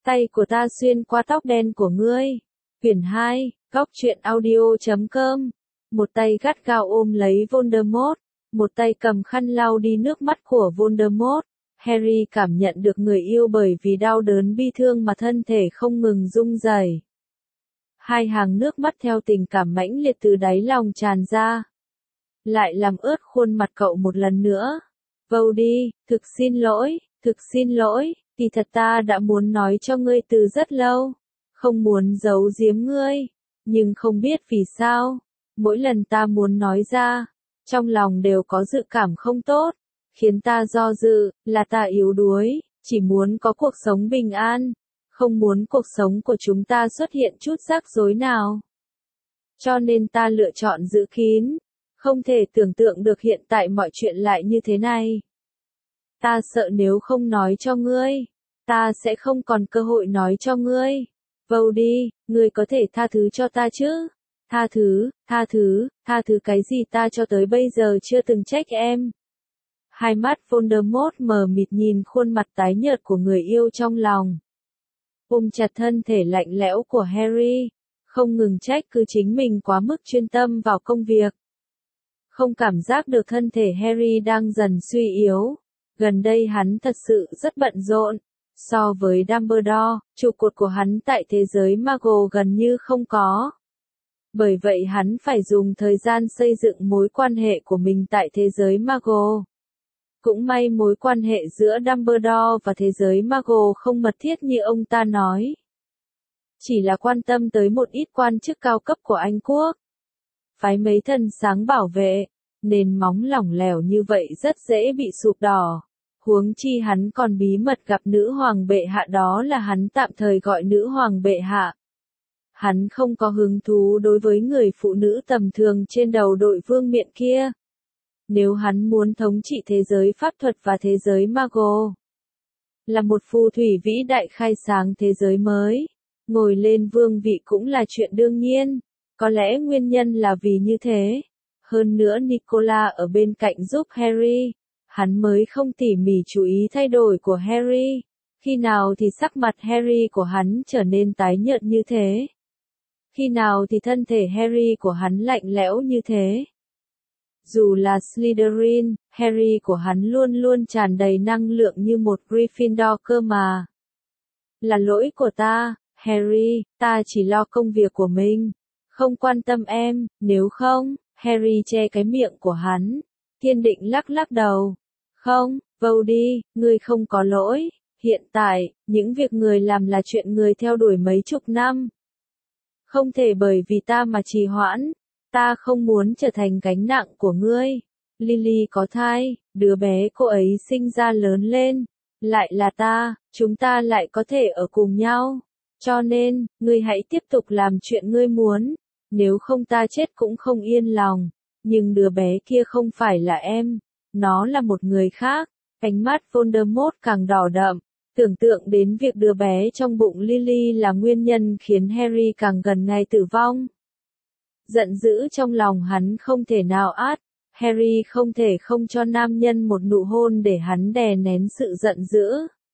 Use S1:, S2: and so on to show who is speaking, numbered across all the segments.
S1: Tay của ta xuyên qua tóc đen của ngươi. Quyển 2, Góc truyện audio.com. Một tay gắt gao ôm lấy Voldemort, một tay cầm khăn lau đi nước mắt của Voldemort. Harry cảm nhận được người yêu bởi vì đau đớn bi thương mà thân thể không ngừng rung rẩy. Hai hàng nước mắt theo tình cảm mãnh liệt từ đáy lòng tràn ra, lại làm ướt khuôn mặt cậu một lần nữa. Voldy, thực xin lỗi, kỳ thật ta đã muốn nói cho ngươi từ rất lâu, không muốn giấu giếm ngươi, nhưng không biết vì sao, mỗi lần ta muốn nói ra, trong lòng đều có dự cảm không tốt, khiến ta do dự, là ta yếu đuối, chỉ muốn có cuộc sống bình an, không muốn cuộc sống của chúng ta xuất hiện chút rắc rối nào. Cho nên ta lựa chọn giữ kín, không thể tưởng tượng được hiện tại mọi chuyện lại như thế này. Ta sợ nếu không nói cho ngươi, ta sẽ không còn cơ hội nói cho ngươi. Voldy, ngươi có thể tha thứ cho ta chứ? Tha thứ cái gì, ta cho tới bây giờ chưa từng trách em. Hai mắt Voldemort mờ mịt nhìn khuôn mặt tái nhợt của người yêu trong lòng. Ôm chặt thân thể lạnh lẽo của Harry, không ngừng trách cứ chính mình quá mức chuyên tâm vào công việc. Không cảm giác được thân thể Harry đang dần suy yếu. Gần đây hắn thật sự rất bận rộn. So với Dumbledore, trụ cột của hắn tại thế giới Muggle gần như không có. Bởi vậy hắn phải dùng thời gian xây dựng mối quan hệ của mình tại thế giới Muggle. Cũng may mối quan hệ giữa Dumbledore và thế giới Muggle không mật thiết như ông ta nói. Chỉ là quan tâm tới một ít quan chức cao cấp của Anh Quốc. Phái mấy thần sáng bảo vệ, nền móng lỏng lẻo như vậy rất dễ bị sụp đổ. Huống chi hắn còn bí mật gặp nữ hoàng bệ hạ, đó là hắn tạm thời gọi nữ hoàng bệ hạ. Hắn không có hứng thú đối với người phụ nữ tầm thường trên đầu đội vương miện kia. Nếu hắn muốn thống trị thế giới pháp thuật và thế giới Muggle, là một phù thủy vĩ đại khai sáng thế giới mới, ngồi lên vương vị cũng là chuyện đương nhiên. Có lẽ nguyên nhân là vì như thế. Hơn nữa Nicola ở bên cạnh giúp Harry, hắn mới không tỉ mỉ chú ý thay đổi của Harry. Khi nào thì sắc mặt Harry của hắn trở nên tái nhợt như thế? Khi nào thì thân thể Harry của hắn lạnh lẽo như thế? Dù là Slytherin, Harry của hắn luôn luôn tràn đầy năng lượng như một Gryffindor cơ mà. Là lỗi của ta, Harry, ta chỉ lo công việc của mình, không quan tâm em, nếu không. Harry che cái miệng của hắn, kiên định lắc đầu. Không, Voldy, ngươi không có lỗi, hiện tại, những việc người làm là chuyện người theo đuổi mấy chục năm. Không thể bởi vì ta mà trì hoãn, ta không muốn trở thành gánh nặng của ngươi. Lily có thai, đứa bé cô ấy sinh ra lớn lên, lại là ta, chúng ta lại có thể ở cùng nhau. Cho nên, ngươi hãy tiếp tục làm chuyện ngươi muốn. Nếu không ta chết cũng không yên lòng. Nhưng đứa bé kia không phải là em, nó là một người khác. Ánh mắt Voldemort càng đỏ đậm, tưởng tượng đến việc đứa bé trong bụng Lily là nguyên nhân khiến Harry càng gần ngày tử vong. Giận dữ trong lòng hắn không thể nào át, Harry không thể không cho nam nhân một nụ hôn để hắn đè nén sự giận dữ.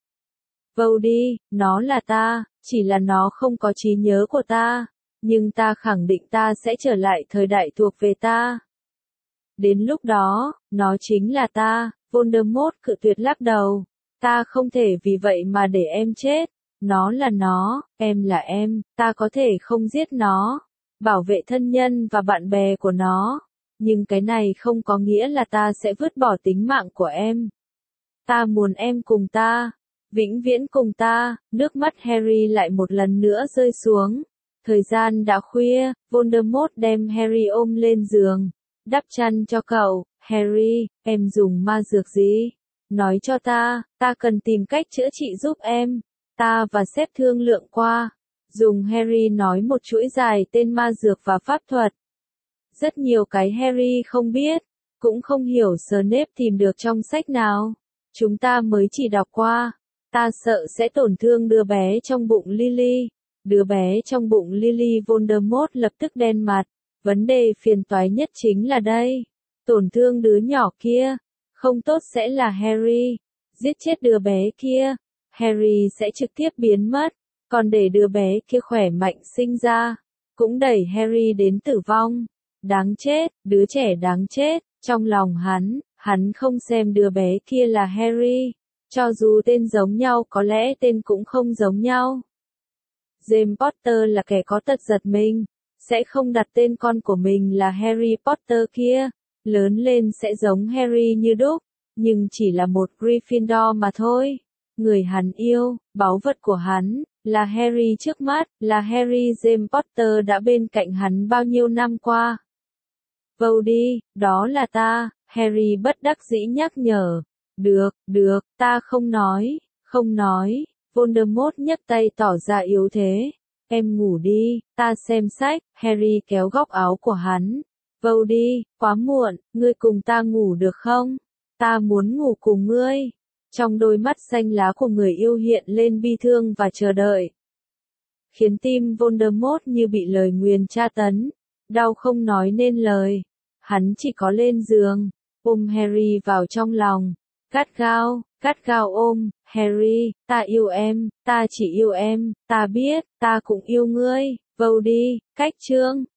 S1: Voldy, nó là ta, chỉ là nó không có trí nhớ của ta. Nhưng ta khẳng định ta sẽ trở lại thời đại thuộc về ta. Đến lúc đó, nó chính là ta. Voldemort cự tuyệt lắc đầu. Ta không thể vì vậy mà để em chết. Nó là nó, em là em, ta có thể không giết nó, bảo vệ thân nhân và bạn bè của nó. Nhưng cái này không có nghĩa là ta sẽ vứt bỏ tính mạng của em. Ta muốn em cùng ta, vĩnh viễn cùng ta. Nước mắt Harry lại một lần nữa rơi xuống. Thời gian đã khuya, Voldemort đem Harry ôm lên giường, đắp chăn cho cậu. Harry, em dùng ma dược gì? Nói cho ta cần tìm cách chữa trị giúp em. Ta và sếp thương lượng qua. Dùng Harry nói một chuỗi dài tên ma dược và pháp thuật. Rất nhiều cái Harry không biết, cũng không hiểu Snape tìm được trong sách nào. Chúng ta mới chỉ đọc qua. Ta sợ sẽ tổn thương đứa bé trong bụng Lily. Đứa bé trong bụng Lily. Voldemort lập tức đen mặt. Vấn đề phiền toái nhất chính là đây. Tổn thương đứa nhỏ kia. Không tốt sẽ là Harry. Giết chết đứa bé kia. Harry sẽ trực tiếp biến mất. còn để đứa bé kia khỏe mạnh sinh ra, cũng đẩy Harry đến tử vong. Đáng chết, đứa trẻ đáng chết, trong lòng hắn không xem đứa bé kia là Harry, cho dù tên giống nhau có lẽ tên cũng không giống nhau. James Potter là kẻ có tật giật mình, sẽ không đặt tên con của mình là Harry Potter kia, lớn lên sẽ giống Harry như đúc, nhưng chỉ là một Gryffindor mà thôi. Người hắn yêu, báu vật của hắn, là Harry trước mắt, là Harry. James Potter đã bên cạnh hắn bao nhiêu năm qua. Vô đi, đó là ta, Harry bất đắc dĩ nhắc nhở. Được, ta không nói. Voldemort nhấc tay tỏ ra yếu thế. Em ngủ đi, ta xem sách. Harry kéo góc áo của hắn. Vô đi, quá muộn, ngươi cùng ta ngủ được không? Ta muốn ngủ cùng ngươi. Trong đôi mắt xanh lá của người yêu hiện lên bi thương và chờ đợi. Khiến tim Voldemort như bị lời nguyền tra tấn, đau không nói nên lời. Hắn chỉ có lên giường, ôm Harry vào trong lòng, gắt gao ôm. Harry, ta yêu em, ta chỉ yêu em, ta biết, ta cũng yêu ngươi. Vô đi, cách chương.